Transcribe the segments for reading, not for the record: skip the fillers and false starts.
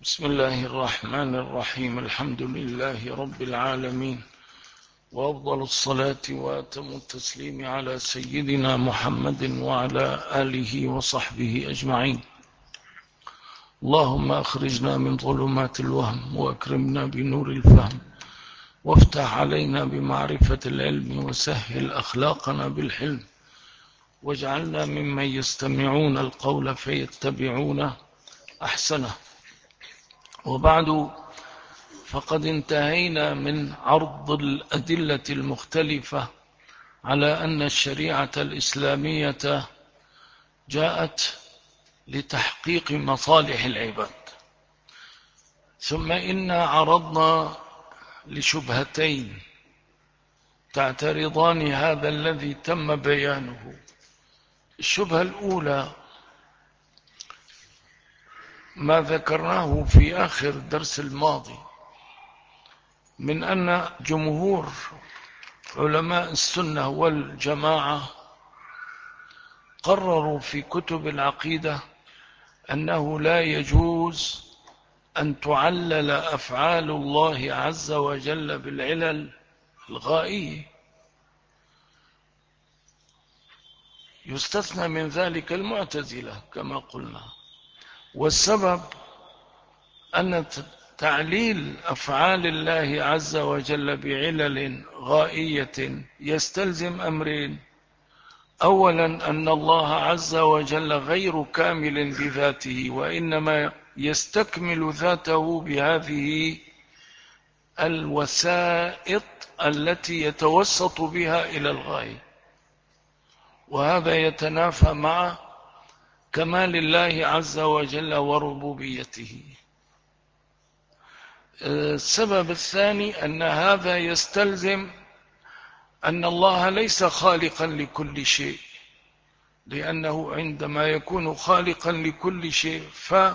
بسم الله الرحمن الرحيم. الحمد لله رب العالمين، وأفضل الصلاة وأتم التسليم على سيدنا محمد وعلى آله وصحبه أجمعين. اللهم أخرجنا من ظلمات الوهم وأكرمنا بنور الفهم، وافتح علينا بمعرفة العلم، وسهل أخلاقنا بالحلم، واجعلنا ممن يستمعون القول فيتبعون أحسنه. وبعد، فقد انتهينا من عرض الأدلة المختلفة على أن الشريعة الإسلامية جاءت لتحقيق مصالح العباد، ثم إنا عرضنا لشبهتين تعترضان هذا الذي تم بيانه. الشبهة الأولى ما ذكرناه في آخر الدرس الماضي من أن جمهور علماء السنة والجماعة قرروا في كتب العقيدة أنه لا يجوز أن تعلل أفعال الله عز وجل بالعلل الغائية. يستثنى من ذلك المعتزلة كما قلنا، والسبب أن تعليل أفعال الله عز وجل بعلل غائية يستلزم أمرين: أولا أن الله عز وجل غير كامل بذاته، وإنما يستكمل ذاته بهذه الوسائط التي يتوسط بها إلى الغاية، وهذا يتنافى مع كمال الله عز وجل وربوبيته. السبب الثاني أن هذا يستلزم أن الله ليس خالقا لكل شيء، لأنه عندما يكون خالقا لكل شيء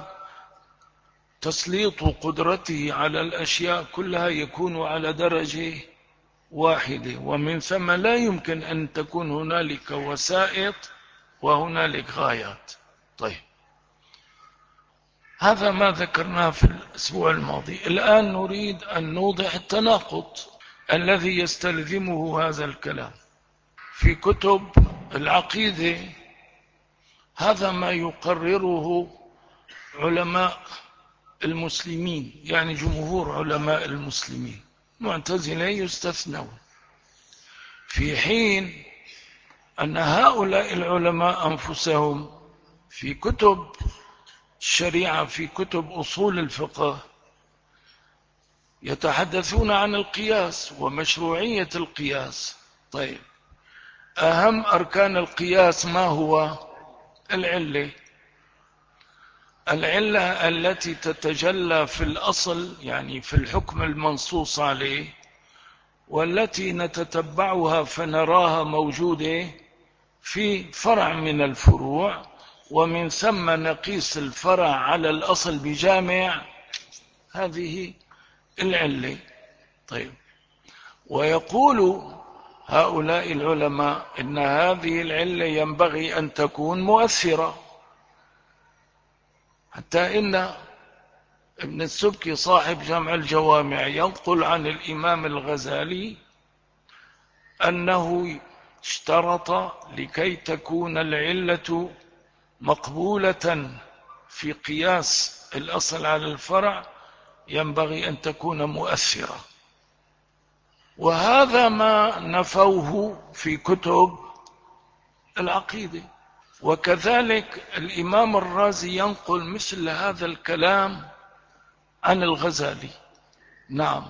فتسليط قدرته على الأشياء كلها يكون على درجة واحدة، ومن ثم لا يمكن أن تكون هنالك وسائط وهنالك غايات. طيب، هذا ما ذكرناه في الأسبوع الماضي. الآن نريد أن نوضح التناقض الذي يستلزمه هذا الكلام في كتب العقيدة. هذا ما يقرره علماء المسلمين، يعني جمهور علماء المسلمين، معتزلة يستثنون، في حين أن هؤلاء العلماء أنفسهم في كتب الشريعة، في كتب أصول الفقه، يتحدثون عن القياس ومشروعية القياس. طيب، أهم أركان القياس ما هو؟ العلة التي تتجلى في الأصل، يعني في الحكم المنصوص عليه، والتي نتتبعها فنراها موجودة في فرع من الفروع، ومن ثم نقيس الفرع على الأصل بجامع هذه العلة. طيب، ويقول هؤلاء العلماء إن هذه العلة ينبغي أن تكون مؤثرة، حتى إن ابن السبكي صاحب جمع الجوامع ينقل عن الإمام الغزالي أنه اشترط لكي تكون العلة مقبولة في قياس الأصل على الفرع ينبغي أن تكون مؤثرة، وهذا ما نفوه في كتب العقيدة. وكذلك الإمام الرازي ينقل مثل هذا الكلام عن الغزالي. نعم،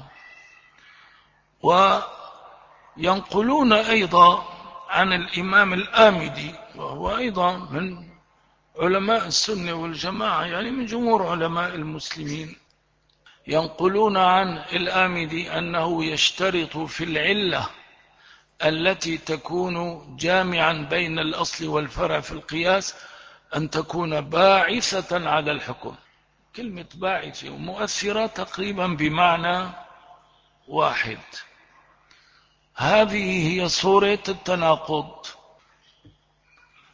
وينقلون أيضا عن الإمام الآمدي، وهو أيضا من علماء السنة والجماعة، يعني من جمهور علماء المسلمين. ينقلون عن الآمدي أنه يشترط في العلة التي تكون جامعا بين الأصل والفرع في القياس أن تكون باعثة على الحكم. كلمة باعثة ومؤثرة تقريبا بمعنى واحد. هذه هي صورة التناقض.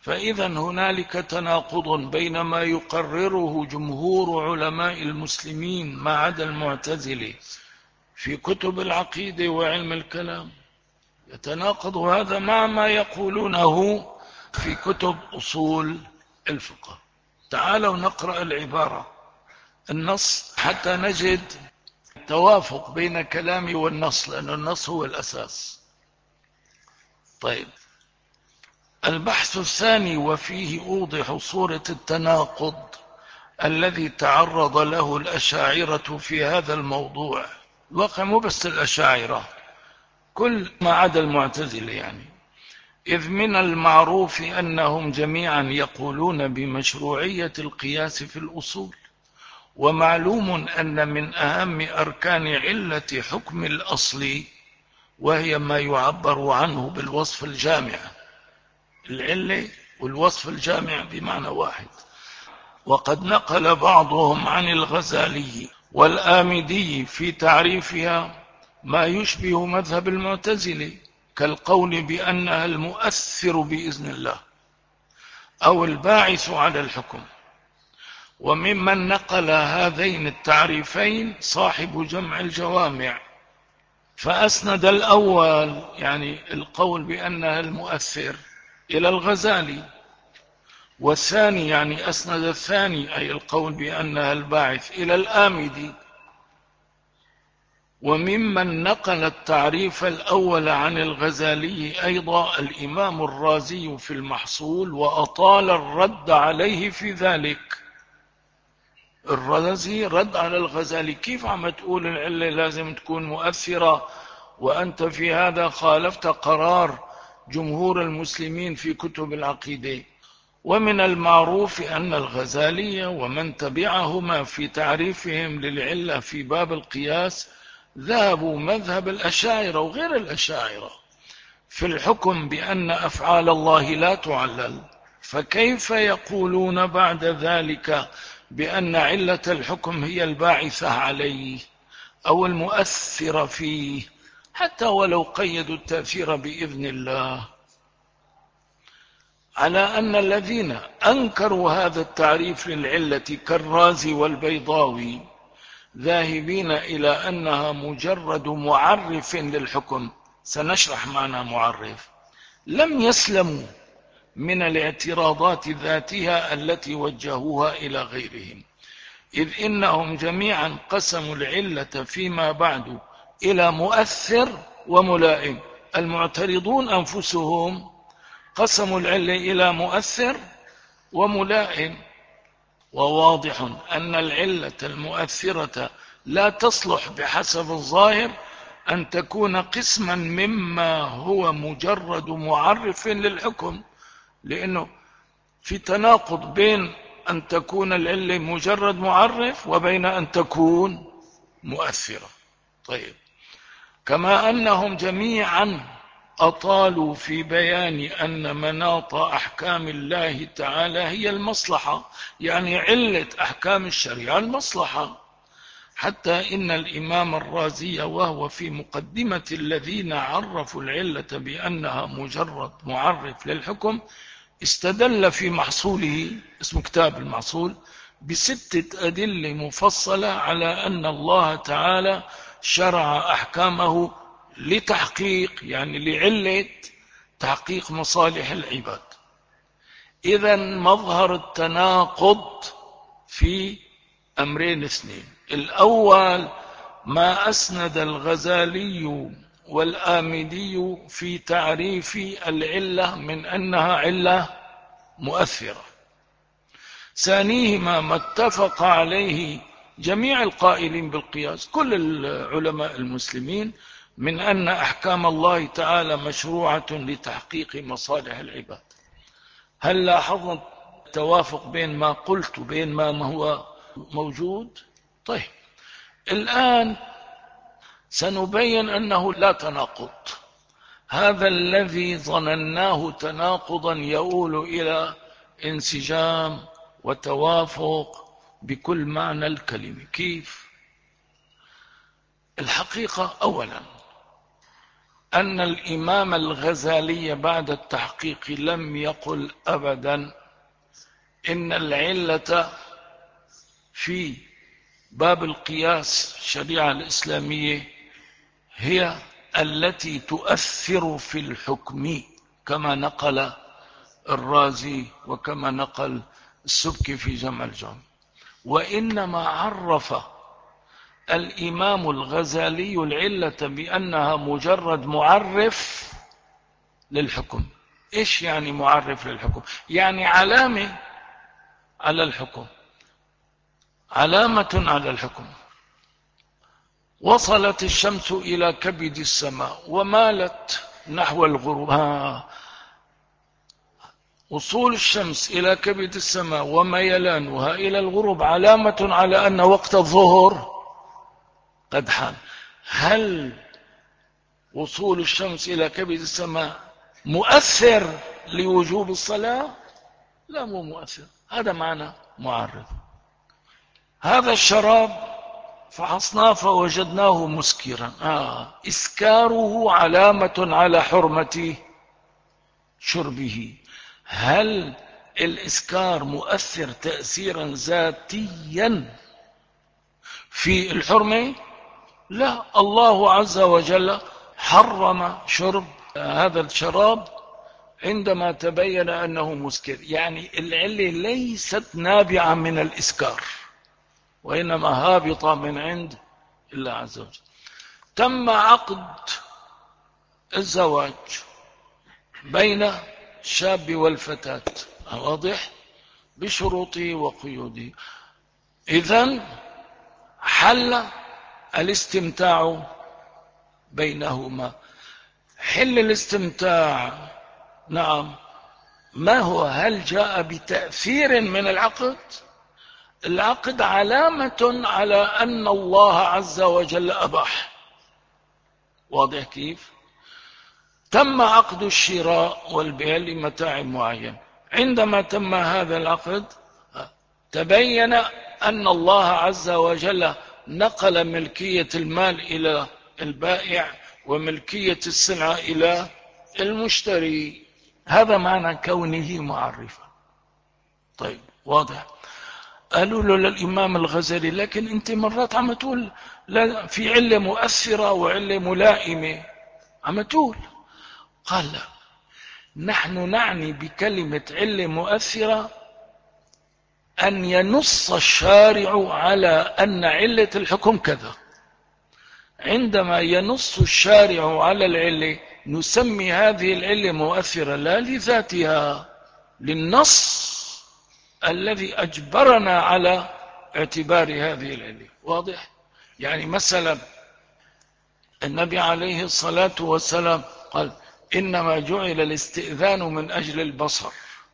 فإذا هنالك تناقض بين ما يقرره جمهور علماء المسلمين ما عدا المعتزلة في كتب العقيدة وعلم الكلام، يتناقض هذا مع ما يقولونه في كتب أصول الفقه. تعالوا نقرأ العبارة النص حتى نجد توافق بين كلامي والنص، لأن النص هو الأساس. طيب، البحث الثاني وفيه أوضح صورة التناقض الذي تعرض له الأشاعرة في هذا الموضوع. الواقع مو بس الأشاعرة، كل ما عدا المعتزلة يعني. إذ من المعروف أنهم جميعا يقولون بمشروعية القياس في الأصول، ومعلوم أن من أهم أركان علة حكم الأصل وهي ما يعبر عنه بالوصف الجامع. العلة والوصف الجامع بمعنى واحد. وقد نقل بعضهم عن الغزالي والآمدي في تعريفها ما يشبه مذهب المعتزلة، كالقول بأنها المؤثر بإذن الله أو الباعث على الحكم. وممن نقل هذين التعريفين صاحب جمع الجوامع، فأسند الأول يعني القول بأنها المؤثر إلى الغزالي، والثاني يعني أسند الثاني أي القول بأنها الباعث إلى الآمدي. وممن نقل التعريف الأول عن الغزالي أيضا الإمام الرازي في المحصول، وأطال الرد عليه في ذلك. الرازي رد على الغزالي: كيف عم تقول العلة لازم تكون مؤثرة وأنت في هذا خالفت قرار جمهور المسلمين في كتب العقيدة؟ ومن المعروف أن الغزالي ومن تبعهما في تعريفهم للعلة في باب القياس ذهبوا مذهب الأشاعرة وغير الأشاعرة في الحكم بأن أفعال الله لا تعلل، فكيف يقولون بعد ذلك بأن علة الحكم هي الباعثة عليه أو المؤثرة فيه، حتى ولو قيدوا التأثير بإذن الله؟ على أن الذين أنكروا هذا التعريف للعلة كالرازي والبيضاوي ذاهبين إلى أنها مجرد معرف للحكم، سنشرح معنى معرف، لم يسلموا من الاعتراضات ذاتها التي وجهوها إلى غيرهم، إذ إنهم جميعا قسموا العلة فيما بعد إلى مؤثر وملائم. المعترضون أنفسهم قسموا العلة إلى مؤثر وملائم. وواضح أن العلة المؤثرة لا تصلح بحسب الظاهر أن تكون قسما مما هو مجرد معرف للحكم، لأنه في تناقض بين أن تكون العلة مجرد معرف وبين أن تكون مؤثرة. طيب، كما أنهم جميعا أطالوا في بيان أن مناط أحكام الله تعالى هي المصلحة، يعني علة أحكام الشريعة المصلحة، حتى إن الإمام الرازي وهو في مقدمة الذين عرفوا العلة بأنها مجرد معرف للحكم استدل في محصوله، اسم كتاب المحصول، بستة أدلة مفصلة على أن الله تعالى شرع أحكامه لتحقيق، يعني لعلة تحقيق مصالح العباد. إذن مظهر التناقض في أمرين اثنين: الأول ما أسند الغزالي والآمدي في تعريف العلة من أنها علة مؤثرة. ثانيهما ما اتفق عليه جميع القائلين بالقياس، كل العلماء المسلمين، من أن أحكام الله تعالى مشروعة لتحقيق مصالح العباد. هل لاحظنا التوافق بين ما قلت وبين ما هو موجود؟ طيب، الآن سنبين أنه لا تناقض. هذا الذي ظنناه تناقضا يؤول إلى انسجام وتوافق بكل معنى الكلمة. كيف؟ الحقيقة أولا أن الإمام الغزالي بعد التحقيق لم يقل أبدا إن العلة في باب القياس الشريعة الإسلامية هي التي تؤثر في الحكم، كما نقل الرازي وكما نقل السبكي في جمع الجامع، وإنما عرف الإمام الغزالي العلة بأنها مجرد معرف للحكم. إيش يعني معرف للحكم؟ يعني علامة على الحكم، علامة على الحكم. وصلت الشمس إلى كبد السماء ومالت نحو الغروب. وصول الشمس إلى كبد السماء وميلانها إلى الغروب علامة على أن وقت الظهر قد حان. هل وصول الشمس إلى كبد السماء مؤثر لوجوب الصلاة؟ لا، مو مؤثر. هذا معنى معرف. هذا الشراب فحصناه فوجدناه مسكرا، إسكاره علامة على حرمة شربه. هل الإسكار مؤثر تأثيرا ذاتيا في الحرمة؟ لا، الله عز وجل حرم شرب هذا الشراب عندما تبين أنه مسكر. يعني العلة ليست نابعة من الإسكار، وإنما هابطة من عند الله عز وجل. تم عقد الزواج بين الشاب والفتاة، واضح، بشروطه وقيوده. إذن حل الاستمتاع بينهما. حل الاستمتاع، نعم. ما هو؟ هل جاء بتأثير من العقد؟ العقد علامة على أن الله عز وجل أباح، واضح كيف؟ تم عقد الشراء والبيع لمتاع معين. عندما تم هذا العقد تبين أن الله عز وجل نقل ملكية المال إلى البائع وملكية السلعة إلى المشتري. هذا معنى كونه معرفا. طيب، واضح. قالوا له للإمام الغزالي: لكن أنت مرات عم تقول لا، في علة مؤثرة وعلة ملائمة، عم تقول. قال: لا، نحن نعني بكلمة علة مؤثرة أن ينص الشارع على أن علة الحكم كذا. عندما ينص الشارع على العلة نسمي هذه العلة مؤثرة، لا لذاتها، للنص الذي أجبرنا على اعتبار هذه العلة. واضح؟ يعني مثلا النبي عليه الصلاة والسلام قال: إنما جعل الاستئذان من أجل البصر.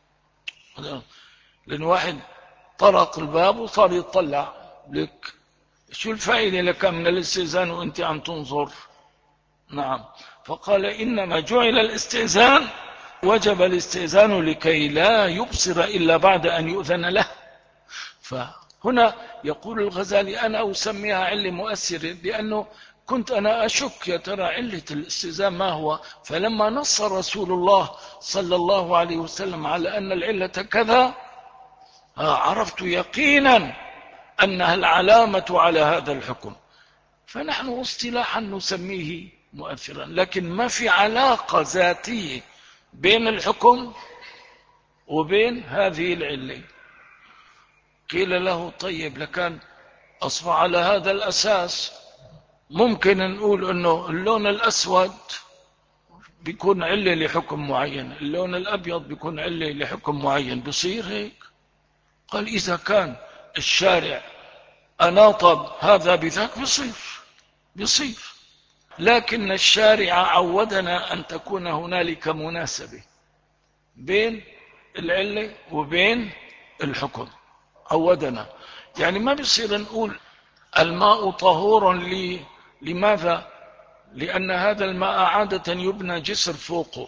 لأن واحد طرق الباب وصار يطلع لك، شو الفائدة لك من الاستئذان وانت عم تنظر؟ نعم. فقال: إنما جعل الاستئذان، وجب الاستئذان لكي لا يبصر إلا بعد أن يؤذن له. فهنا يقول الغزالي: أنا أسميها علة مؤثرة لأنه كنت أنا أشك يا ترى علة الاستئذان ما هو. فلما نص رسول الله صلى الله عليه وسلم على أن العلة كذا عرفت يقينا أنها العلامة على هذا الحكم. فنحن اصطلاحا نسميه مؤثرا، لكن ما في علاقة ذاتية بين الحكم وبين هذه العلة. قيل له: طيب، لكان أصبح على هذا الأساس ممكن نقول أنه اللون الأسود بيكون علة لحكم معين، اللون الأبيض بيكون علة لحكم معين، بصير هيك؟ قال: إذا كان الشارع أناط هذا بذاك بيصير. لكن الشارع عودنا أن تكون هنالك مناسبة بين العلة وبين الحكم، عودنا. يعني ما بيصير نقول الماء طهور لماذا؟ لأن هذا الماء عادة يبنى جسر فوقه،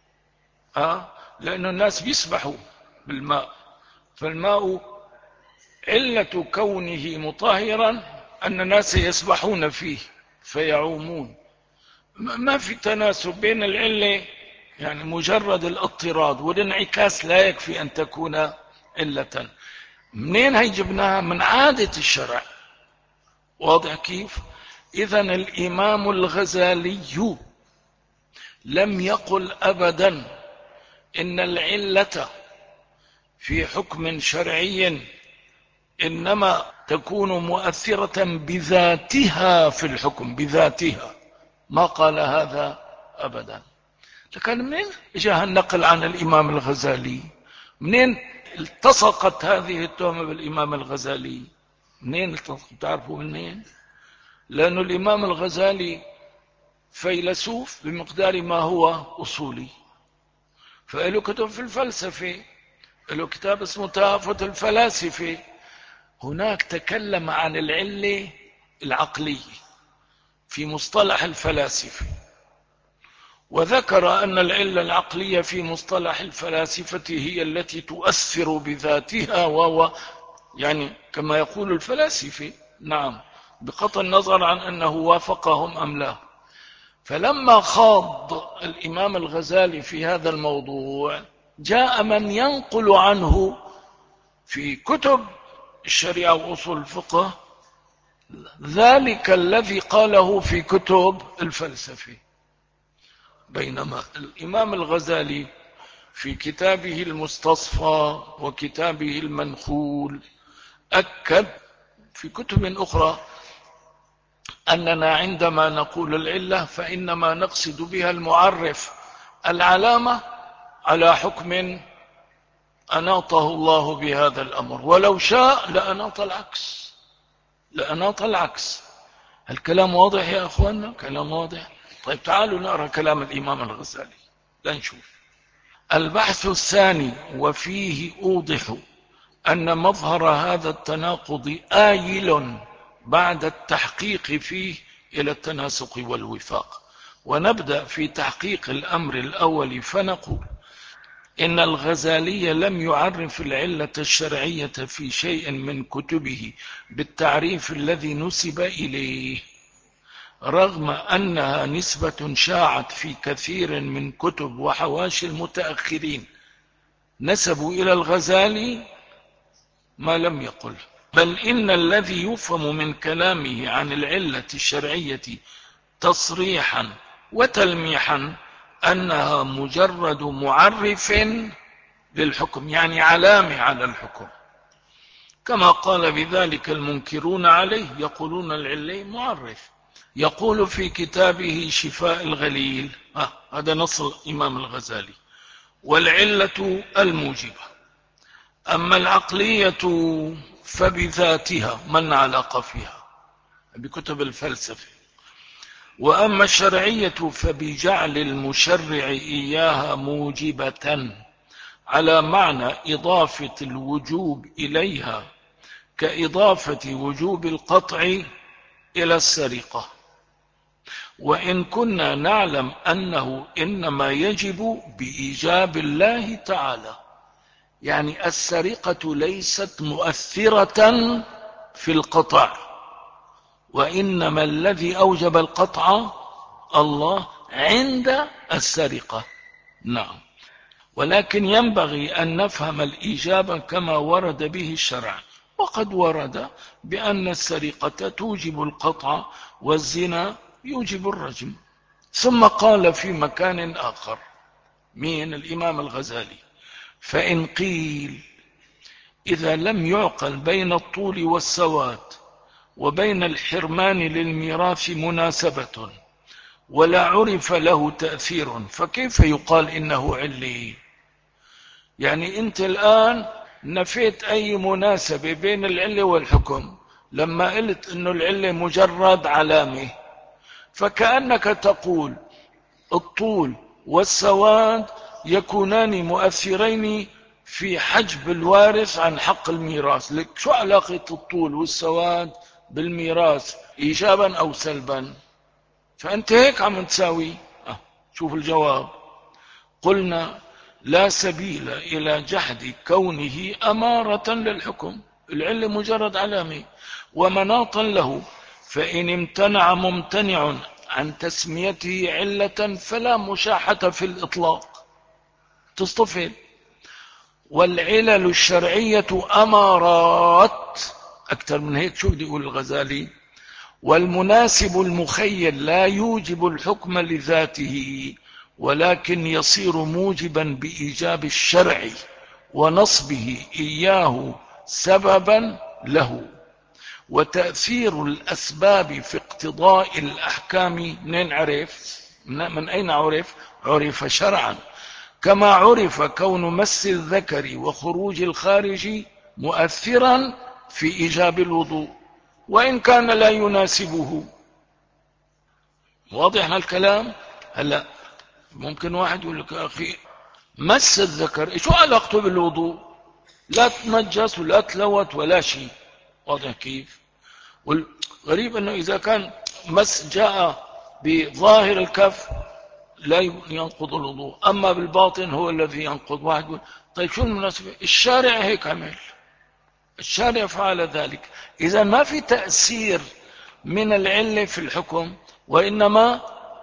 لأن الناس بيسبحوا بالماء، فالماء علة كونه مطهرا أن الناس يسبحون فيه فيعومون. ما في تناسب بين العلة، يعني مجرد الاضطراد والانعكاس لا يكفي أن تكون علة. منين هي جبناها؟ من عادة الشرع. واضح كيف؟ إذن الإمام الغزالي لم يقل أبدا إن العلة في حكم شرعي إنما تكون مؤثرة بذاتها في الحكم، بذاتها. ما قال هذا أبدا. لكن منين جاء النقل عن الإمام الغزالي؟ منين التصقت هذه التهمة بالإمام الغزالي؟ منين التصقت؟ تعرفوا منين؟ لأن الإمام الغزالي فيلسوف بمقدار ما هو أصولي، فله كتب في الفلسفة، له كتاب اسمه تهافت الفلاسفة. هناك تكلم عن العلة العقلية في مصطلح الفلاسفة، وذكر أن العلة العقلية في مصطلح الفلاسفة هي التي تؤثر بذاتها، يعني كما يقول الفلاسفة، نعم، بقطع النظر عن أنه وافقهم أم لا. فلما خاض الإمام الغزالي في هذا الموضوع، جاء من ينقل عنه في كتب الشريعة وأصول الفقه ذلك الذي قاله في كتب الفلسفة. بينما الإمام الغزالي في كتابه المستصفى وكتابه المنخول أكد في كتب أخرى أننا عندما نقول العلة فإنما نقصد بها المعرف، العلامة، على حكم أناطه الله بهذا الأمر، ولو شاء لأناط العكس، لأناط العكس. الكلام واضح يا أخوانا؟ كلام واضح. طيب تعالوا نقرأ كلام الإمام الغزالي لنشوف. البحث الثاني، وفيه أوضح أن مظهر هذا التناقض آيل بعد التحقيق فيه إلى التناسق والوفاق. ونبدأ في تحقيق الأمر الأول فنقول إن الغزالي لم يعرف العلة الشرعية في شيء من كتبه بالتعريف الذي نسب إليه، رغم أنها نسبة شاعت في كثير من كتب وحواشي المتأخرين نسبوا إلى الغزالي ما لم يقل. بل إن الذي يفهم من كلامه عن العلة الشرعية تصريحا وتلميحا أنها مجرد معرف للحكم، يعني علامة على الحكم، كما قال بذلك المنكرون عليه، يقولون العلة معرف. يقول في كتابه شفاء الغليل، هذا نص الإمام الغزالي: والعلة الموجبة، أما العقلية فبذاتها، من علاقة فيها بكتب الفلسفة، وأما الشرعية فبجعل المشرع إياها موجبة على معنى إضافة الوجوب إليها، كإضافة وجوب القطع إلى السرقة، وإن كنا نعلم أنه إنما يجب بإيجاب الله تعالى. يعني السرقة ليست مؤثرة في القطع، وإنما الذي أوجب القطع الله عند السرقة. نعم، ولكن ينبغي أن نفهم الإيجاب كما ورد به الشرع، وقد ورد بأن السرقة توجب القطع والزنا يوجب الرجم. ثم قال في مكان آخر، من الإمام الغزالي: فإن قيل إذا لم يعقل بين الطول والسواد وبين الحرمان للميراث مناسبة ولا عرف له تأثير، فكيف يقال إنه علي؟ يعني أنت الآن نفيت أي مناسبة بين العلة والحكم لما قلت إنه العلة مجرد علامة، فكأنك تقول الطول والسواد يكونان مؤثرين في حجب الوارث عن حق الميراث. لك شو علاقة الطول والسواد بالميراث إيجابا أو سلبا؟ فأنت هيك عم تساوي. شوف الجواب: قلنا لا سبيل إلى جحد كونه أمارة للحكم، العلة مجرد علامة ومناطا له، فإن امتنع ممتنع عن تسميته علة فلا مشاحة في الإطلاق، تصطفل. والعلل الشرعية أمارات، أكثر من هيك شو بده يقول الغزالي؟ والمناسب المخيل لا يوجب الحكم لذاته، ولكن يصير موجبا بإيجاب الشرع ونصبه إياه سببا له. وتأثير الأسباب في اقتضاء الأحكام منين عرف؟ من أين عرف؟ عرف شرعا، كما عرف كون مس الذكر وخروج الخارج مؤثرا في إيجاب الوضوء وإن كان لا يناسبه. واضح الكلام؟ هلا ممكن واحد يقول لك يا أخي مس الذكر شو علاقته بالوضوء؟ لا تنجس ولا تلوث ولا شيء. واضح كيف؟ والغريب أنه إذا كان مس جاء بظاهر الكف لا ينقض الوضوء، أما بالباطن هو الذي ينقض. واحد يقول طيب شو المناسبة؟ الشارع هيك عمل، الشارع فعل ذلك. إذا ما في تأثير من العلة في الحكم، وإنما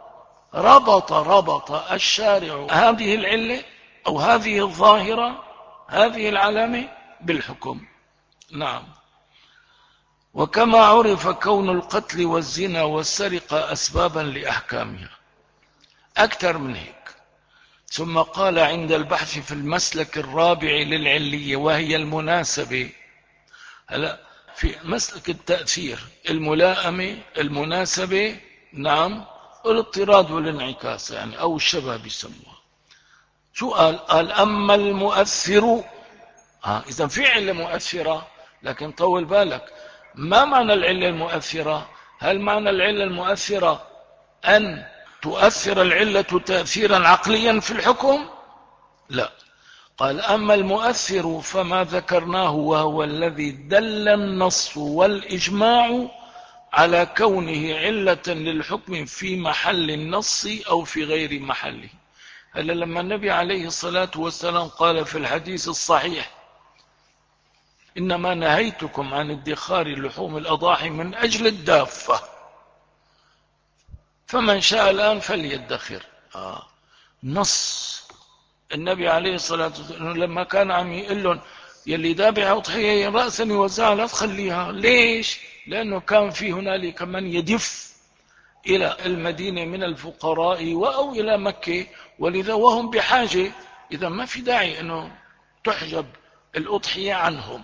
ربط الشارع هذه العلة أو هذه الظاهرة، هذه العلامة بالحكم. نعم. وكما عرف كون القتل والزنا والسرقة أسبابا لأحكامها، أكثر من هيك. ثم قال عند البحث في المسلك الرابع للعلية وهي المناسبة. هلا في مسلك التأثير الملائمة، المناسبة، نعم، الاضطراد والانعكاس يعني، أو الشبه بيسموها. شو قال؟ قال أما المؤثر، إذا في علة مؤثرة، لكن طول بالك، ما معنى العلة المؤثرة؟ هل معنى العلة المؤثرة أن تؤثر العلة تأثيرا عقليا في الحكم؟ لا. قال أما المؤثر فما ذكرناه وهو الذي دل النص والإجماع على كونه علة للحكم في محل النص أو في غير محله. هلا لما النبي عليه الصلاة والسلام قال في الحديث الصحيح إنما نهيتكم عن ادخار لحوم الأضاحي من أجل الدافة، فمن شاء الآن فليدخر. نص النبي عليه الصلاة والسلام لما كان عم يقول لهم يلي ذابح أضحية رأسا يوزعها لا تخليها. ليش؟ لأنه كان في هنالك من يدف إلى المدينة من الفقراء أو إلى مكة، ولذا وهم بحاجة، إذا ما في داعي أنه تحجب الأضحية عنهم.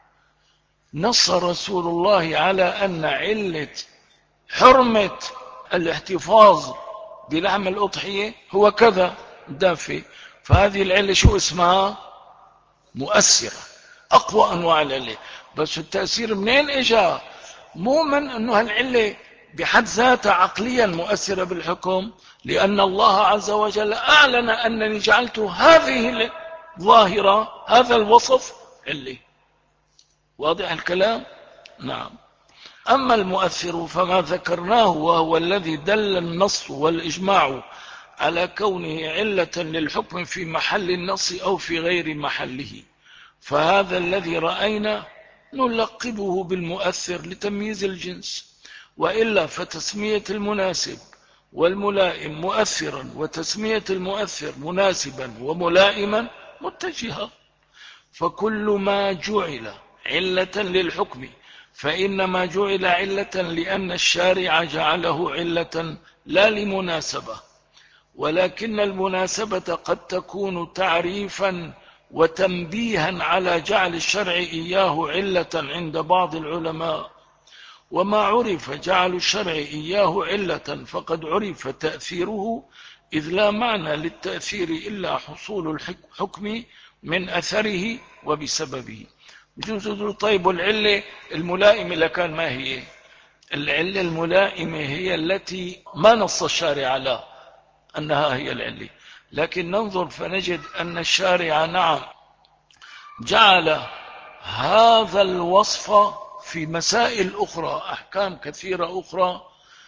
نص رسول الله على أن علة حرمة الاحتفاظ بلحم الأضحية هو كذا دافئ. فهذه العلة شو اسمها؟ مؤثرة، أقوى أنواع العلة. بس التأثير منين إجا؟ مو من أنه هالعلة بحد ذاتها عقليا مؤثرة بالحكم، لأن الله عز وجل أعلن أنني جعلت هذه الظاهرة، هذا الوصف علة. واضح الكلام؟ نعم. أما المؤثر فما ذكرناه وهو الذي دل النص والإجماع على كونه علة للحكم في محل النص أو في غير محله، فهذا الذي رأينا نلقبه بالمؤثر لتمييز الجنس. وإلا فتسمية المناسب والملائم مؤثرا وتسمية المؤثر مناسبا وملائما متجهة. فكل ما جعل علة للحكم فإنما جعل علة لأن الشارع جعله علة لا لمناسبة، ولكن المناسبة قد تكون تعريفا وتنبيها على جعل الشرع إياه علة عند بعض العلماء. وما عرف جعل الشرع إياه علة فقد عرف تأثيره، إذ لا معنى للتأثير إلا حصول الحكم من أثره وبسببه. بجوز طيب والعلة الملائمة لكان ما هي؟ العلة الملائمة هي التي ما نص الشارع على أنها هي العلة، لكن ننظر فنجد أن الشارع نعم جعل هذا الوصف في مسائل أخرى، أحكام كثيرة أخرى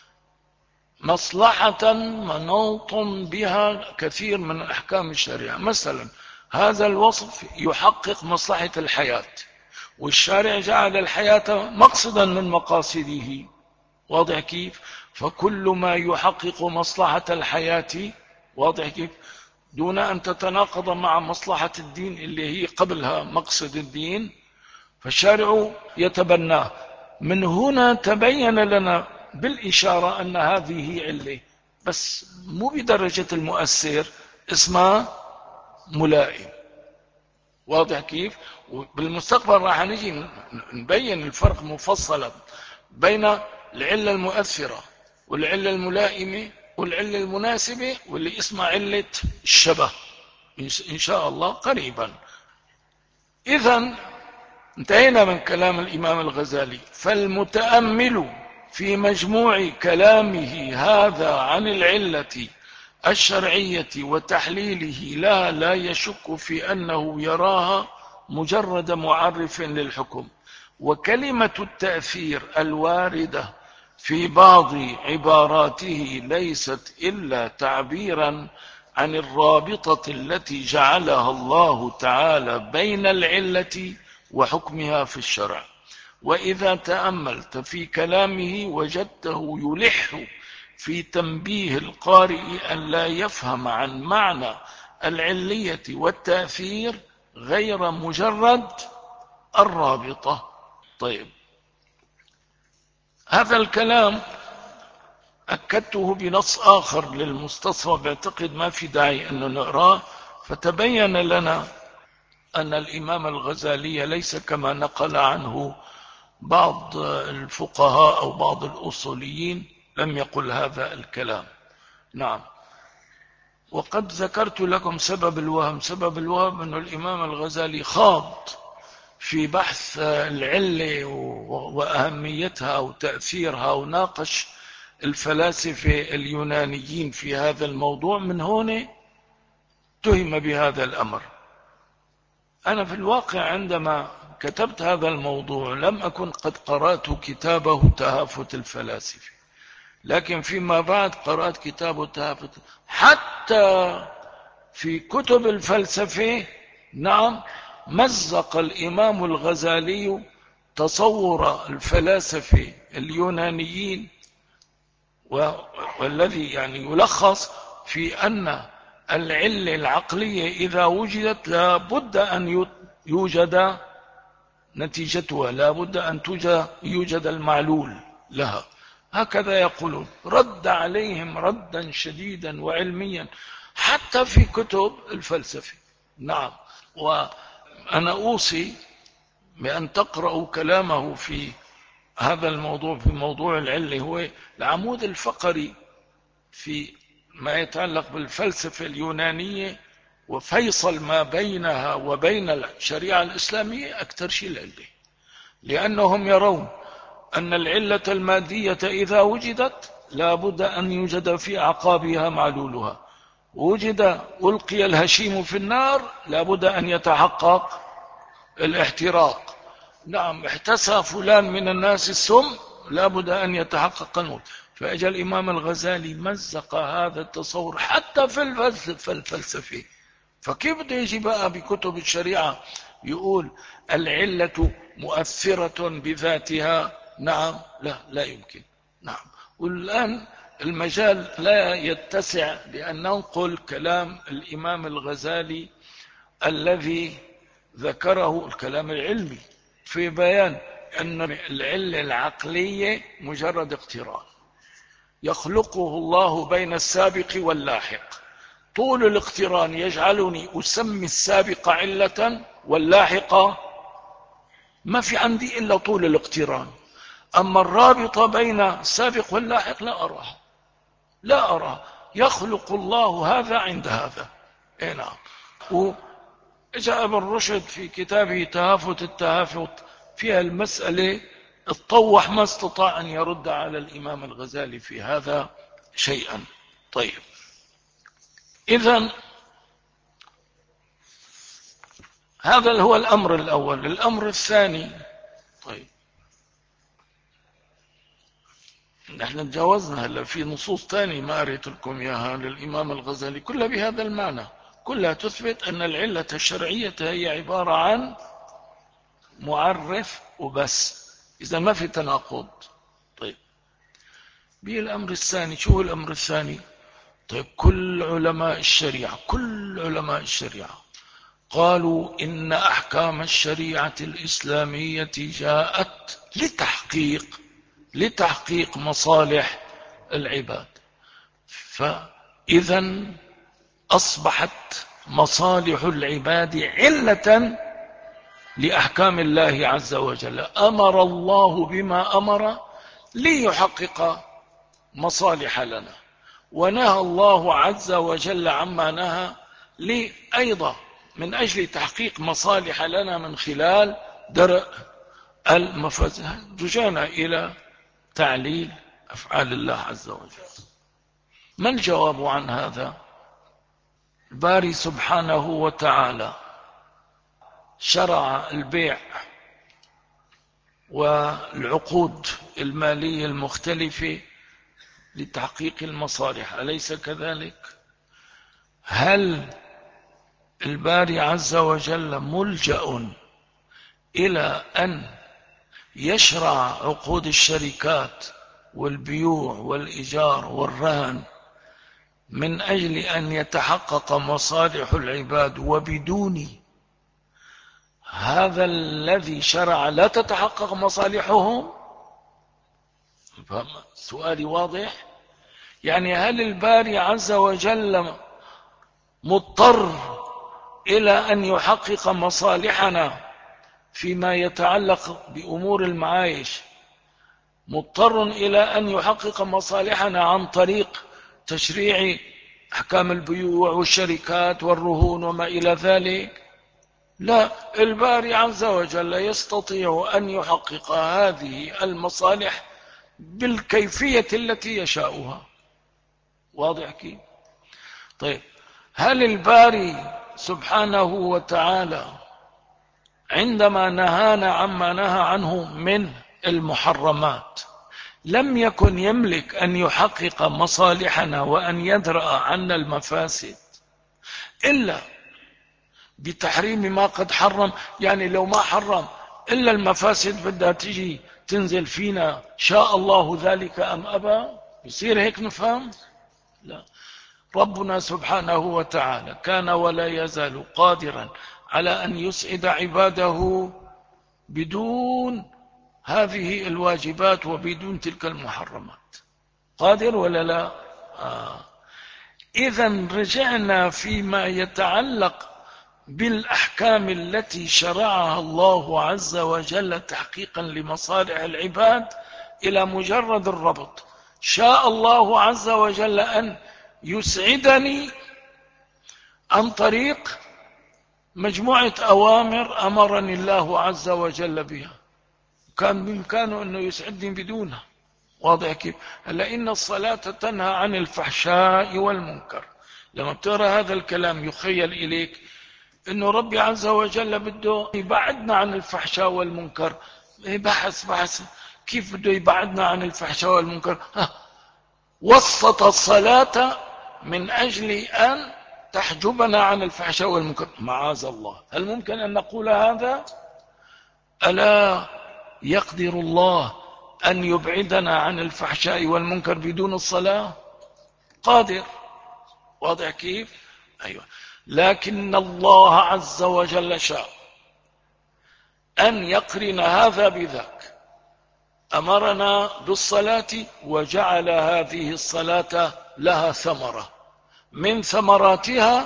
مصلحة منوط بها كثير من أحكام الشريعة. مثلا هذا الوصف يحقق مصلحة الحياة، والشارع جعل الحياة مقصدا من مقاصده. واضح كيف؟ فكل ما يحقق مصلحة الحياة، واضح كيف، دون أن تتناقض مع مصلحة الدين اللي هي قبلها مقصد الدين، فالشارع يتبناه. من هنا تبين لنا بالإشارة أن هذه علة، بس مو بدرجة المؤثر، اسمها ملائم. واضح كيف؟ وبالمستقبل راح نجي نبين الفرق مفصلا بين العلة المؤثرة والعلة الملائمة والعلة المناسبة، واللي اسمها علة الشبه إن شاء الله قريبا. إذن انتهينا من كلام الإمام الغزالي. فالمتأمل في مجموع كلامه هذا عن العلة الشرعية وتحليله لا يشك في أنه يراها مجرد معرف للحكم. وكلمة التأثير الواردة في بعض عباراته ليست إلا تعبيرا عن الرابطة التي جعلها الله تعالى بين العلة وحكمها في الشرع. وإذا تأملت في كلامه وجدته يلح في تنبيه القارئ أن لا يفهم عن معنى العلية والتأثير غير مجرد الرابطة. طيب، هذا الكلام أكدته بنص آخر للمستصفى، بعتقد ما في داعي أن نقراه. فتبين لنا أن الإمام الغزالي ليس كما نقل عنه بعض الفقهاء أو بعض الأصوليين، لم يقل هذا الكلام. نعم. وقد ذكرت لكم سبب الوهم. سبب الوهم أن الإمام الغزالي خاض في بحث العلة وأهميتها وتأثيرها، وناقش الفلاسفة اليونانيين في هذا الموضوع. من هنا اتهم بهذا الأمر. أنا في الواقع عندما كتبت هذا الموضوع لم أكن قد قرأت كتابه تهافت الفلاسفة، لكن فيما بعد قرأت كتابه تهافت. حتى في كتب الفلسفة، نعم، مزق الإمام الغزالي تصور الفلاسفة اليونانيين، والذي يعني يلخص في أن العلة العقلية إذا وجدت لا بد أن يوجد نتيجتها، لا بد أن يوجد المعلول لها. هكذا يقولون. رد عليهم ردا شديدا وعلميا حتى في كتب الفلسفة. نعم. وأنا أوصي بأن تقرأوا كلامه في هذا الموضوع، في موضوع العلة. هو العمود الفقري في ما يتعلق بالفلسفة اليونانية، وفيصل ما بينها وبين الشريعة الإسلامية أكثر شيء العلة، لأنهم يرون أن العلة المادية إذا وجدت لا بد أن يوجد في أعقابها معلولها. وجد ألقي الهشيم في النار لا بد أن يتحقق الاحتراق. نعم، احتسى فلان من الناس السم لا بد أن يتحقق الموت. فأجى الإمام الغزالي مزق هذا التصور حتى في الفلسفة. فكيف بده يجي بقى بكتب الشريعة يقول العلة مؤثرة بذاتها؟ نعم، لا يمكن. نعم. والآن المجال لا يتسع لأن ننقل كلام الإمام الغزالي الذي ذكره، الكلام العلمي، في بيان أن العلة العقلية مجرد اقتران يخلقه الله بين السابق واللاحق. طول الاقتران يجعلني أسمي السابق علة واللاحق ما في عندي إلا طول الاقتران. أما الرابطة بين السابق واللاحق لا أرى. يخلق الله هذا عند هذا. إيه نعم. وجاء ابن رشد في كتابه تهافت التهافت فيها المسألة اتطوح ما استطاع أن يرد على الإمام الغزالي في هذا شيئا. طيب، إذن هذا هو الأمر الأول. الأمر الثاني، طيب نحن تجاوزنا هلا في نصوص ثانية ما قريت لكم إياها للإمام الغزالي كلها بهذا المعنى، كلها تثبت أن العلة الشرعية هي عبارة عن معرف وبس. إذا ما في تناقض. طيب، بالأمر الثاني. شو هو الأمر الثاني؟ طيب كل علماء الشريعة قالوا إن أحكام الشريعة الإسلامية جاءت لتحقيق مصالح العباد. فإذا أصبحت مصالح العباد علة لأحكام الله عز وجل. أمر الله بما أمر ليحقق مصالح لنا، ونهى الله عز وجل عما نهى أيضا من أجل تحقيق مصالح لنا من خلال درء المفاسد. رجعنا إلى تعليل أفعال الله عز وجل. ما الجواب عن هذا؟ الباري سبحانه وتعالى شرع البيع والعقود المالية المختلفة لتحقيق المصالح، أليس كذلك؟ هل الباري عز وجل ملجأ إلى أن يشرع عقود الشركات والبيوع والإيجار والرهن من أجل أن يتحقق مصالح العباد، وبدون هذا الذي شرع لا تتحقق مصالحهم؟ سؤالي واضح؟ يعني هل الباري عز وجل مضطر إلى أن يحقق مصالحنا فيما يتعلق بأمور المعايش، مضطر إلى أن يحقق مصالحنا عن طريق تشريع أحكام البيوع والشركات والرهون وما إلى ذلك؟ لا، الباري عز وجل يستطيع أن يحقق هذه المصالح بالكيفية التي يشاؤها. واضح كيف؟ طيب، هل الباري سبحانه وتعالى عندما نهانا عما نهى عنه من المحرمات لم يكن يملك أن يحقق مصالحنا وأن يدرأ عنا المفاسد إلا بتحريم ما قد حرم؟ يعني لو ما حرم إلا المفاسد بدها تجي تنزل فينا، شاء الله ذلك أم أبى؟ يصير هيك نفهم؟ لا، ربنا سبحانه وتعالى كان ولا يزال قادرا على أن يسعد عباده بدون هذه الواجبات وبدون تلك المحرمات. قادر ولا لا؟ إذن رجعنا فيما يتعلق بالأحكام التي شرعها الله عز وجل تحقيقا لمصالح العباد إلى مجرد الربط. شاء الله عز وجل أن يسعدني عن طريق مجموعة أوامر أمرني الله عز وجل بها، كان بإمكانه أنه يسعدني بدونها. واضح كيف؟ هلا إن الصلاة تنهى عن الفحشاء والمنكر. لما بتقرأ هذا الكلام يخيل إليك أنه ربي عز وجل بده يبعدنا عن الفحشاء والمنكر. بحث كيف بده يبعدنا عن الفحشاء والمنكر؟ وسط الصلاة من أجل أن تحجبنا عن الفحشاء والمنكر. معاذ الله، هل ممكن أن نقول هذا؟ ألا يقدر الله أن يبعدنا عن الفحشاء والمنكر بدون الصلاة؟ قادر. واضح كيف؟ أيوة. لكن الله عز وجل شاء أن يقرن هذا بذاك، أمرنا بالصلاة وجعل هذه الصلاة لها ثمرة، من ثمراتها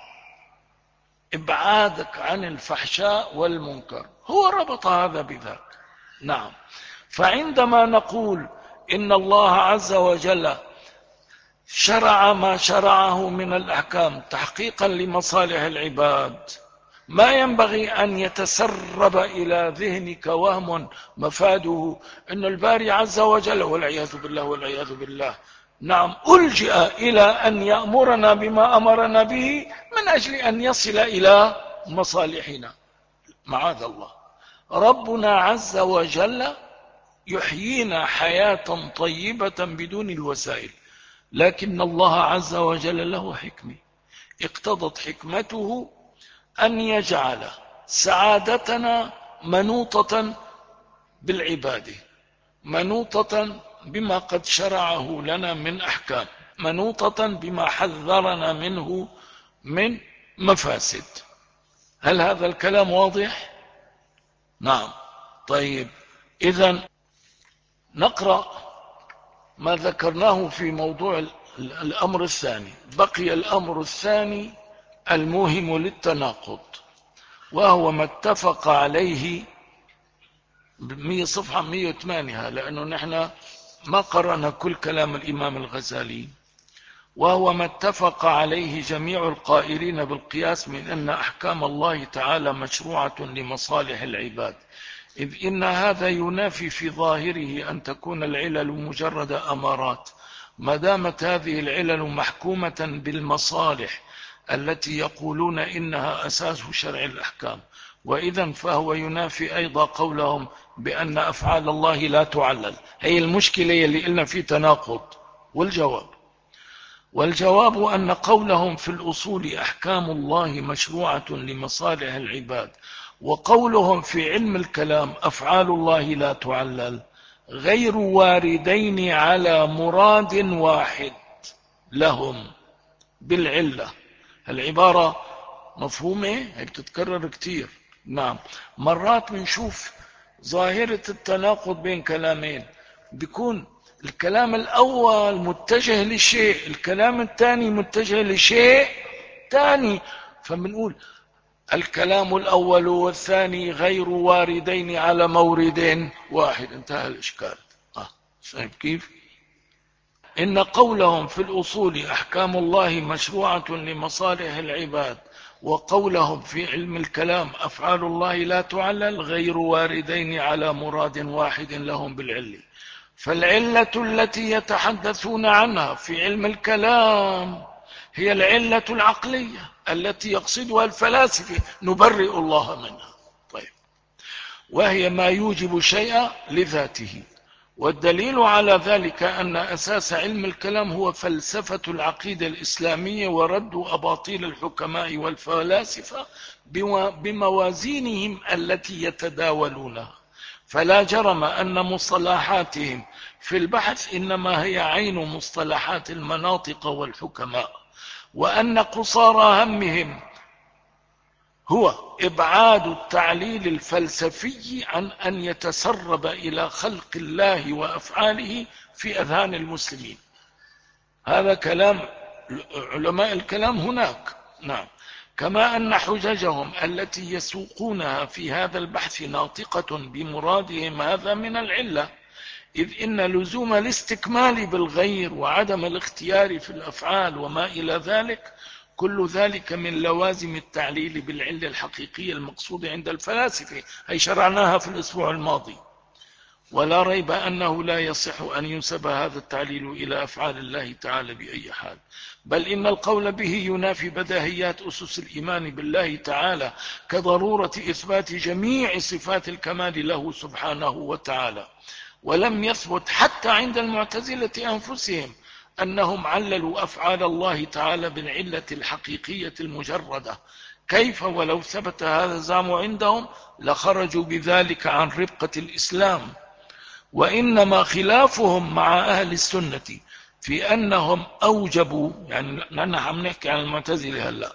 إبعادك عن الفحشاء والمنكر. هو ربط هذا بذاك. نعم. فعندما نقول إن الله عز وجل شرع ما شرعه من الأحكام تحقيقا لمصالح العباد، ما ينبغي أن يتسرب إلى ذهنك وهم مفاده أن الباري عز وجل والعياذ بالله نعم ألجأ إلى أن يأمرنا بما أمرنا به من أجل أن يصل إلى مصالحنا. معاذ الله، ربنا عز وجل يحيينا حياة طيبة بدون الوسائل، لكن الله عز وجل له حكمة اقتضت حكمته أن يجعل سعادتنا منوطة بالعبادة، منوطة بما قد شرعه لنا من أحكام، منوطة بما حذرنا منه من مفاسد. هل هذا الكلام واضح؟ نعم. طيب، إذن نقرأ ما ذكرناه في موضوع الأمر الثاني. بقي الأمر الثاني الموهم للتناقض، وهو ما اتفق عليه 100 صفحة 108، لأنه نحن ما قرأنا كل كلام الإمام الغزالي. وهو ما اتفق عليه جميع القائلين بالقياس من أن أحكام الله تعالى مشروعة لمصالح العباد، إذ إن هذا ينافي في ظاهره أن تكون العلل مجرد أمارات، ما دامت هذه العلل محكومة بالمصالح التي يقولون إنها أساس شرع الأحكام. وإذا فهو ينافي أيضا قولهم بأن أفعال الله لا تعلل. هي المشكلة اللي قلنا في تناقض. والجواب أن قولهم في الأصول أحكام الله مشروعة لمصالح العباد، وقولهم في علم الكلام أفعال الله لا تعلل، غير واردين على مراد واحد لهم بالعلة. العبارة مفهومة؟ هي بتتكرر كتير. نعم، مرات بنشوف ظاهرة التناقض بين كلامين، بيكون الكلام الأول متجه لشيء، الكلام الثاني متجه لشيء ثاني، فبنقول الكلام الأول والثاني غير واردين على مورد واحد. انتهى الإشكال. شايف كيف؟ إن قولهم في الأصول أحكام الله مشروعة لمصالح العباد، وقولهم في علم الكلام أفعال الله لا تعلل، غير واردين على مراد واحد لهم بالعلة. فالعلة التي يتحدثون عنها في علم الكلام هي العلة العقلية التي يقصدها الفلاسفة، نبرئ الله منها. طيب، وهي ما يوجب شيئا لذاته. والدليل على ذلك أن أساس علم الكلام هو فلسفة العقيدة الإسلامية ورد أباطيل الحكماء والفلاسفة بموازينهم التي يتداولونها. فلا جرم أن مصطلحاتهم في البحث إنما هي عين مصطلحات المناطق والحكماء، وأن قصارى همهم هو إبعاد التعليل الفلسفي عن أن يتسرب إلى خلق الله وأفعاله في أذهان المسلمين. هذا كلام علماء الكلام هناك. نعم. كما أن حججهم التي يسوقونها في هذا البحث ناطقة بمرادهم هذا من العلة، إذ إن لزوم الاستكمال بالغير وعدم الاختيار في الأفعال وما إلى ذلك، كل ذلك من لوازم التعليل بالعلة الحقيقية المقصودة عند الفلاسفة، هي شرعناها في الأسبوع الماضي. ولا ريب أنه لا يصح أن ينسب هذا التعليل إلى أفعال الله تعالى بأي حال، بل إن القول به ينافي بداهيات أسس الإيمان بالله تعالى، كضرورة إثبات جميع صفات الكمال له سبحانه وتعالى. ولم يثبت حتى عند المعتزلة أنفسهم أنهم عللوا أفعال الله تعالى بالعلة الحقيقية المجردة. كيف ولو ثبت هذا الزعم عندهم لخرجوا بذلك عن ربقة الإسلام. وإنما خلافهم مع أهل السنة في أنهم أوجبوا، يعني نحن عم نحكي عن المعتزلة هلأ،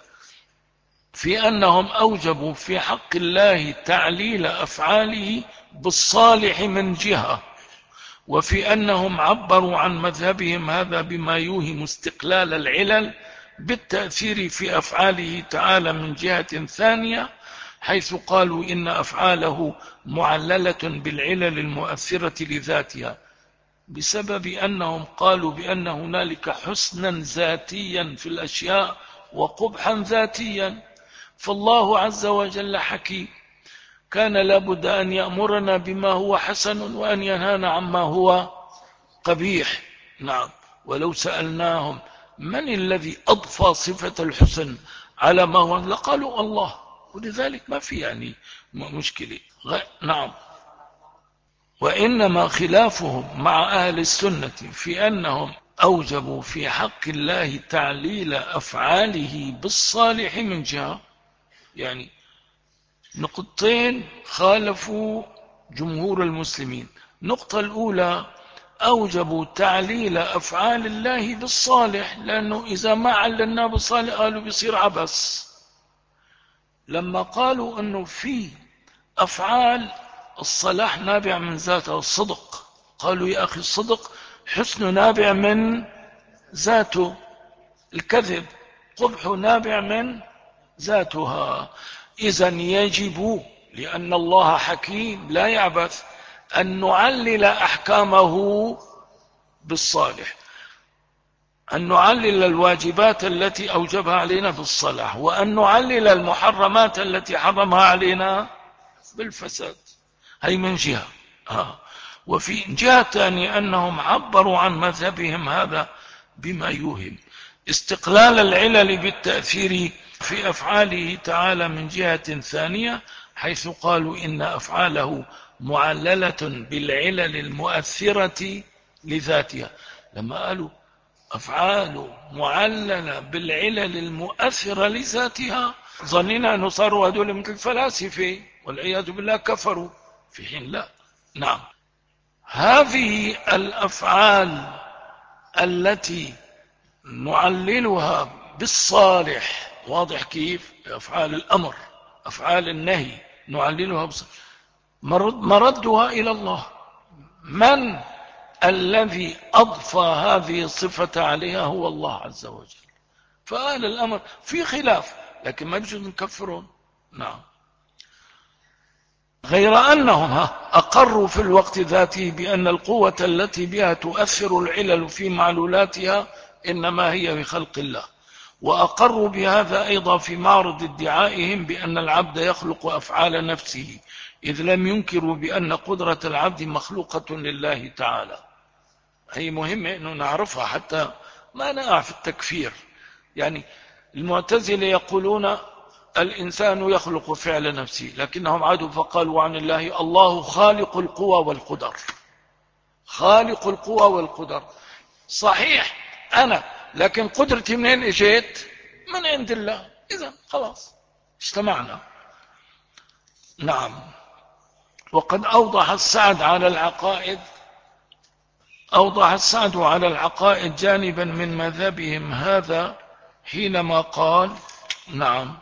في أنهم أوجبوا في حق الله تعليل أفعاله بالصالح من جهة، وفي أنهم عبروا عن مذهبهم هذا بما يوهم استقلال العلل بالتأثير في أفعاله تعالى من جهة ثانية، حيث قالوا إن أفعاله معللة بالعلل المؤثرة لذاتها، بسبب أنهم قالوا بأن هنالك حسنا ذاتيا في الأشياء وقبحا ذاتيا. فالله عز وجل حكيم، كان لابد أن يأمرنا بما هو حسن وأن ينهانا عما هو قبيح. نعم. ولو سألناهم من الذي أضفى صفة الحسن على ما هو، لقالوا الله. ولذلك ما في يعني مشكلة. نعم. وإنما خلافهم مع أهل السنة في أنهم أوجبوا في حق الله تعليل أفعاله بالصالح من جهة، يعني نقطتين خالفوا جمهور المسلمين. النقطة الأولى أوجبوا تعليل أفعال الله بالصالح، لأنه إذا ما عللناه بالصالح قالوا بيصير عبث. لما قالوا أنه في أفعال الصلاح نابع من ذاته، الصدق، قالوا يا أخي الصدق حسن نابع من ذاته، الكذب قبح نابع من ذاتها. إذن يجب، لأن الله حكيم لا يعبث، أن نعلل أحكامه بالصالح، أن نعلل الواجبات التي أوجبها علينا بالصلاح، وأن نعلل المحرمات التي حرمها علينا بالفساد. هي من جهة. وفي جهة ثانية أنهم عبروا عن مذهبهم هذا بما يوهم استقلال العلل بالتأثير في أفعاله تعالى من جهة ثانية، حيث قالوا إن أفعاله معللة بالعلل المؤثرة لذاتها. لما قالوا أفعاله معللة بالعلل المؤثرة لذاتها، ظننا أنه صاروا هذول مثل الفلاسفة والعياذ بالله كفروا، في حين لا. نعم، هذه الأفعال التي نعللها بالصالح، واضح كيف؟ أفعال الأمر، أفعال النهي نعللها بالصالح، مردها إلى الله. من الذي أضفى هذه الصفة عليها؟ هو الله عز وجل. فأهل الأمر في خلاف، لكن ما بيجوز نكفرهم. نعم، غير أنهم أقروا في الوقت ذاته بأن القوة التي بها تؤثر العلل في معلولاتها إنما هي بخلق الله، وأقروا بهذا أيضا في معرض ادعائهم بأن العبد يخلق أفعال نفسه، إذ لم ينكروا بأن قدرة العبد مخلوقة لله تعالى. هي مهمة أنه نعرفها حتى ما نقع في التكفير. يعني المعتزلة يقولون الإنسان يخلق فعل نفسه، لكنهم عادوا فقالوا عن الله الله خالق القوى والقدر. خالق القوى والقدر صحيح أنا، لكن قدرتي منين اجيت؟ من عند الله. إذن خلاص اجتمعنا. نعم. وقد أوضح السعد على العقائد جانبا من مذهبهم هذا حينما قال. نعم.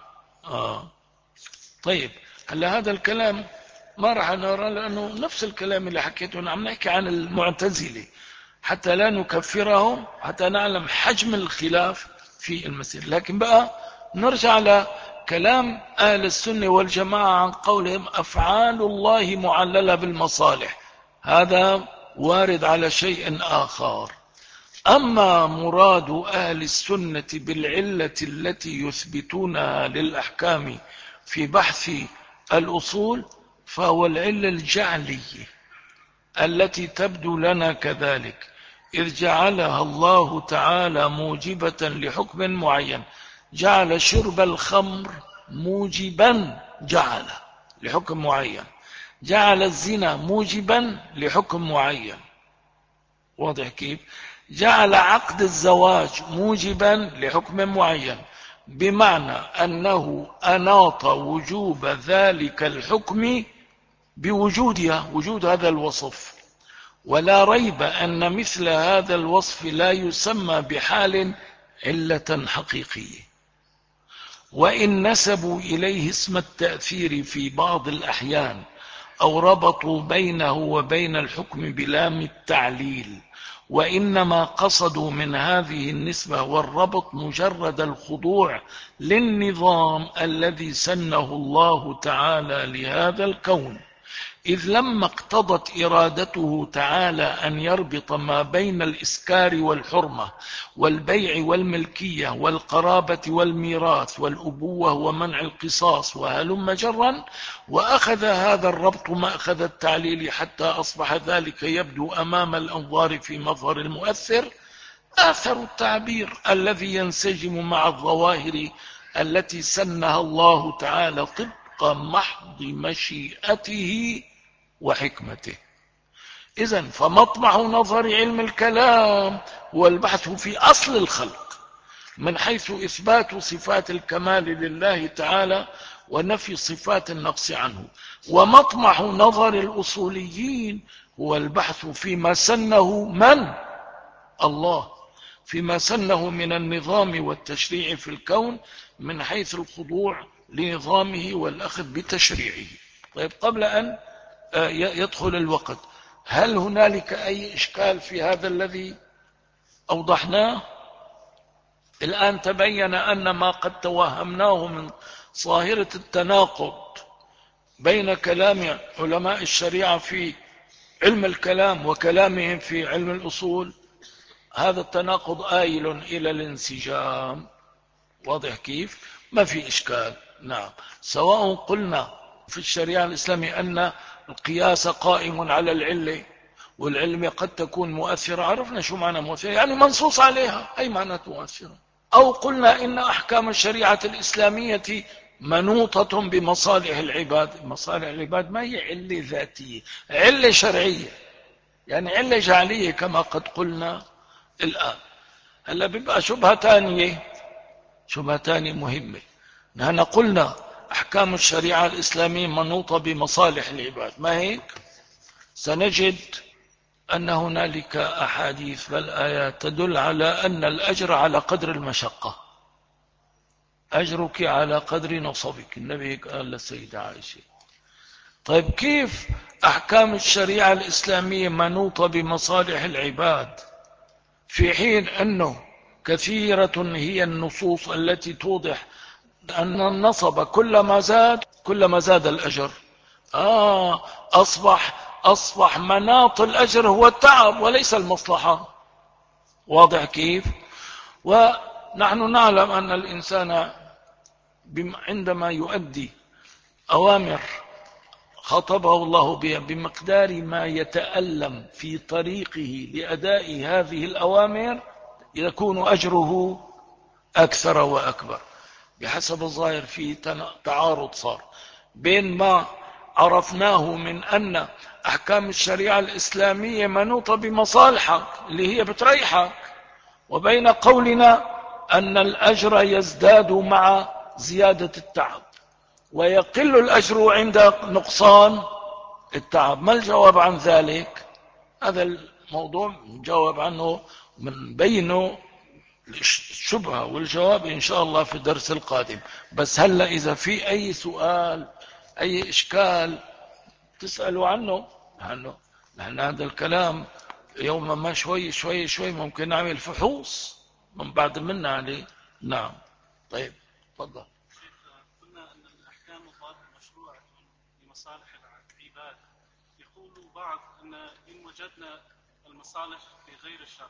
طيب، هلا هذا الكلام ما راح نرى، لأنه نفس الكلام اللي حكيته. عم نحكي عن المعتزلة حتى لا نكفرهم، حتى نعلم حجم الخلاف في المسير. لكن بقى نرجع لكلام أهل السنة والجماعة عن قولهم أفعال الله معللة بالمصالح. هذا وارد على شيء آخر. أما مراد أهل السنة بالعلة التي يثبتونها للأحكام في بحث الأصول، فهو العلة الجعلية التي تبدو لنا كذلك، إذ جعلها الله تعالى موجبة لحكم معين. جعل شرب الخمر موجبا لحكم معين، جعل الزنا موجبا لحكم معين، واضح كيف؟ جعل عقد الزواج موجبا لحكم معين، بمعنى أنه أناط وجوب ذلك الحكم بوجودها، وجود هذا الوصف. ولا ريب أن مثل هذا الوصف لا يسمى بحال علة حقيقية، وإن نسبوا إليه اسم التأثير في بعض الأحيان، أو ربطوا بينه وبين الحكم بلام التعليل، وإنما قصدوا من هذه النسبة والربط مجرد الخضوع للنظام الذي سنه الله تعالى لهذا الكون، إذ لما اقتضت إرادته تعالى أن يربط ما بين الإسكار والحرمة والبيع والملكية والقرابة والميراث والأبوة ومنع القصاص وهلم جرا، وأخذ هذا الربط مأخذ التعليل حتى أصبح ذلك يبدو أمام الأنظار في مظهر المؤثر، آثر التعبير الذي ينسجم مع الظواهر التي سنها الله تعالى طبق محض مشيئته وحكمته. إذن فمطمع نظر علم الكلام هو البحث في أصل الخلق، من حيث إثبات صفات الكمال لله تعالى، ونفي صفات النقص عنه. ومطمح نظر الأصوليين هو البحث فيما سنه من؟ الله، فيما سنه من النظام والتشريع في الكون من حيث الخضوع لنظامه والأخذ بتشريعه. طيب، قبل أن يدخل الوقت، هل هنالك أي إشكال في هذا الذي أوضحناه؟ الآن تبين أن ما قد توهمناه من ظاهرة التناقض بين كلام علماء الشريعة في علم الكلام وكلامهم في علم الأصول، هذا التناقض آيل إلى الانسجام. واضح كيف؟ ما في إشكال. نعم، سواء قلنا في الشريعة الإسلامية أن القياس قائم على العلة، والعلم قد تكون مؤثرة، عرفنا شو معنى مؤثرة، يعني منصوص عليها، أي معنى مؤثرة. أو قلنا إن أحكام الشريعة الإسلامية منوطة بمصالح العباد. مصالح العباد ما هي علة ذاتية، علة شرعية، يعني علة جعلية كما قد قلنا الآن. هلا بيبقى شبهة تانية مهمة. نحن قلنا أحكام الشريعة الإسلامية منوطة بمصالح العباد، ما هيك؟ سنجد أن هنالك أحاديث بل آيات تدل على أن الأجر على قدر المشقة. أجرك على قدر نصبك، النبي قال للسيدة عائشة. طيب، كيف أحكام الشريعة الإسلامية منوطة بمصالح العباد في حين أنه كثيرة هي النصوص التي توضح أن النصب كلما زاد الأجر. أصبح مناط الأجر هو التعب وليس المصلحة. واضح كيف؟ ونحن نعلم أن الإنسان عندما يؤدي أوامر خاطبه الله بها بمقدار ما يتألم في طريقه لأداء هذه الأوامر يكون أجره أكثر وأكبر. بحسب الظاهر في تعارض صار بين ما عرفناه من أن أحكام الشريعة الإسلامية منوطة بمصالحك اللي هي بتريحك، وبين قولنا أن الأجر يزداد مع زيادة التعب ويقل الأجر عند نقصان التعب. ما الجواب عن ذلك؟ هذا الموضوع نجاوب عنه من بينه الشبهة والجواب إن شاء الله في الدرس القادم. بس هلأ إذا في أي سؤال أي إشكال تسألوا عنه. نحن هذا الكلام يوم ما شوي ممكن نعمل فحوص من بعد منا عليه. نعم. طيب، تفضل. قلنا أن الأحكام مشروعة لمصالح العباد. يقول بعض أن إن وجدنا المصالح في غير الشرع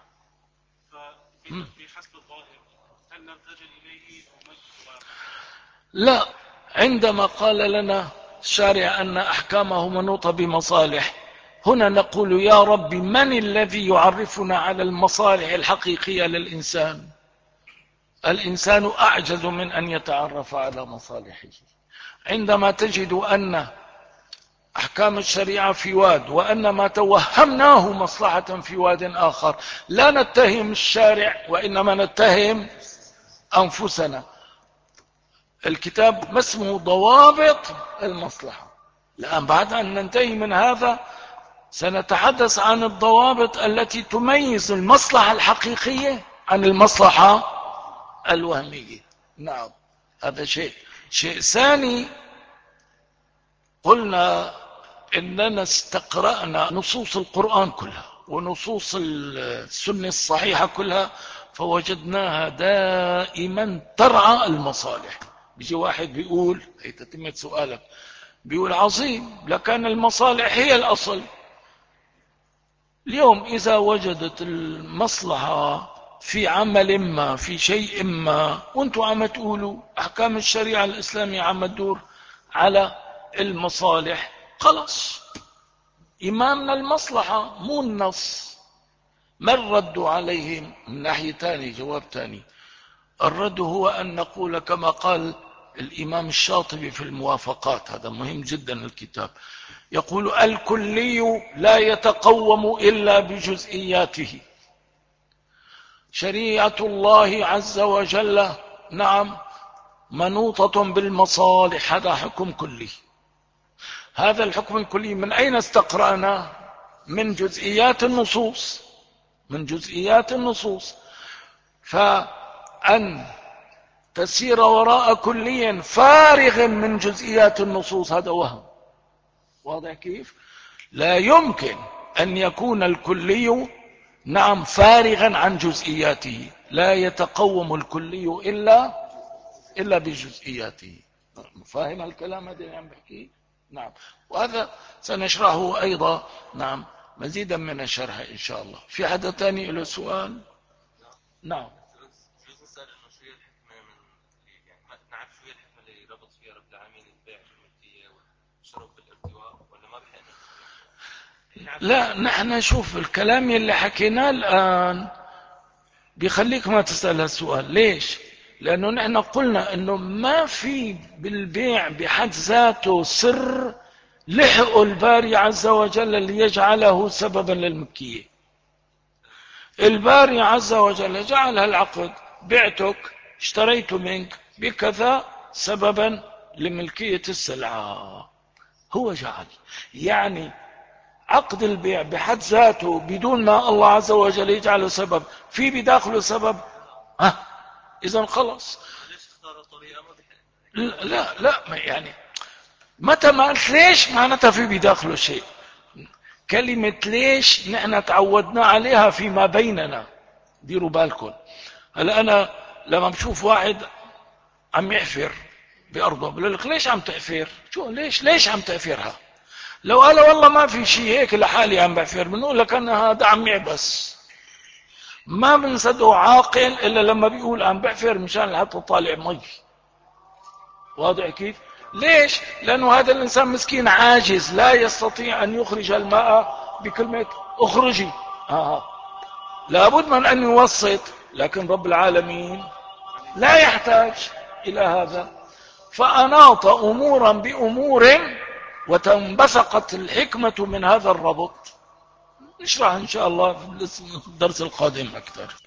فبحسب الظاهر هل نرتجل إليه أو مجد؟ لا، عندما قال لنا الشارع أن أحكامه منوطة بمصالح، هنا نقول يا رب من الذي يعرفنا على المصالح الحقيقية للإنسان؟ الإنسان أعجز من أن يتعرف على مصالحه. عندما تجد أن أحكام الشريعة في واد وأن ما توهمناه مصلحة في واد آخر، لا نتهم الشارع وإنما نتهم أنفسنا. الكتاب ما اسمه ضوابط المصلحة. الآن بعد أن ننتهي من هذا سنتحدث عن الضوابط التي تميز المصلحة الحقيقية عن المصلحة الوهمية. نعم، هذا شيء ثاني. قلنا إننا استقرأنا نصوص القرآن كلها ونصوص السنة الصحيحة كلها فوجدناها دائما ترعى المصالح. بيجي واحد بيقول، هي تتمة سؤالك، بيقول عظيم لكان المصالح هي الأصل. اليوم إذا وجدت المصلحة في عمل ما في شيء ما وانتم عم تقولوا أحكام الشريعة الإسلامية عم تدور على المصالح، خلاص إمامنا المصلحة مو النص. ما الرد عليهم من ناحية تاني؟ جواب تاني، الرد هو أن نقول كما قال الإمام الشاطبي في الموافقات، هذا مهم جدا الكتاب، يقول الكلي لا يتقوم إلا بجزئياته. شريعة الله عز وجل نعم منوطة بالمصالح، هذا حكم كلي. هذا الحكم الكلي من أين استقرأنا؟ من جزئيات النصوص، من جزئيات النصوص. فأن تسير وراء كلي فارغ من جزئيات النصوص هذا وهم. واضح كيف؟ لا يمكن أن يكون الكلي نعم فارغا عن جزئياته، لا يتقوم الكلي إلا بجزئياته. فاهم الكلام هذا اللي عم بحكيه؟ نعم. وهذا سنشرحه أيضا نعم مزيدا من الشرح إن شاء الله. في حدا تاني له سؤال؟ نعم. لا نحن نشوف الكلام اللي حكيناه الآن بيخليك ما تسأل هالسؤال. ليش؟ لأنه نحن قلنا أنه ما في بالبيع بحد ذاته سر لحق الباري عز وجل ليجعله سببا للملكية. الباري عز وجل جعل هالعقد، بعتك اشتريت منك بكذا سببا لملكية السلعة، هو جعل. يعني عقد البيع بحد ذاته بدون ما الله عز وجل يجعله سبب، في بداخله سبب، إذن خلص. لا يعني متى ما قلت ليش معناتها في بداخله شيء. كلمة ليش نحن تعودنا عليها فيما بيننا، ديروا بالكم. هلا أنا لما بشوف واحد عم يحفر بأرضه بقول لك ليش عم تحفر؟ شو ليش عم تحفرها؟ لو قال والله ما في شيء هيك لحالي عم بحفر، بنقول لك أنا هذا عم يعبس. ما بنصدقه عاقل إلا لما بيقول عم بحفر مشان لحتى طالع مي. واضح كيف؟ ليش؟ لأنه هذا الإنسان مسكين عاجز لا يستطيع أن يخرج الماء بكلمة اخرجي. لابد من أن يوسط، لكن رب العالمين لا يحتاج إلى هذا. فأناط أمورا بأمور وتنبثقت الحكمة من هذا الربط. نشرح إن شاء الله في الدرس القادم أكثر.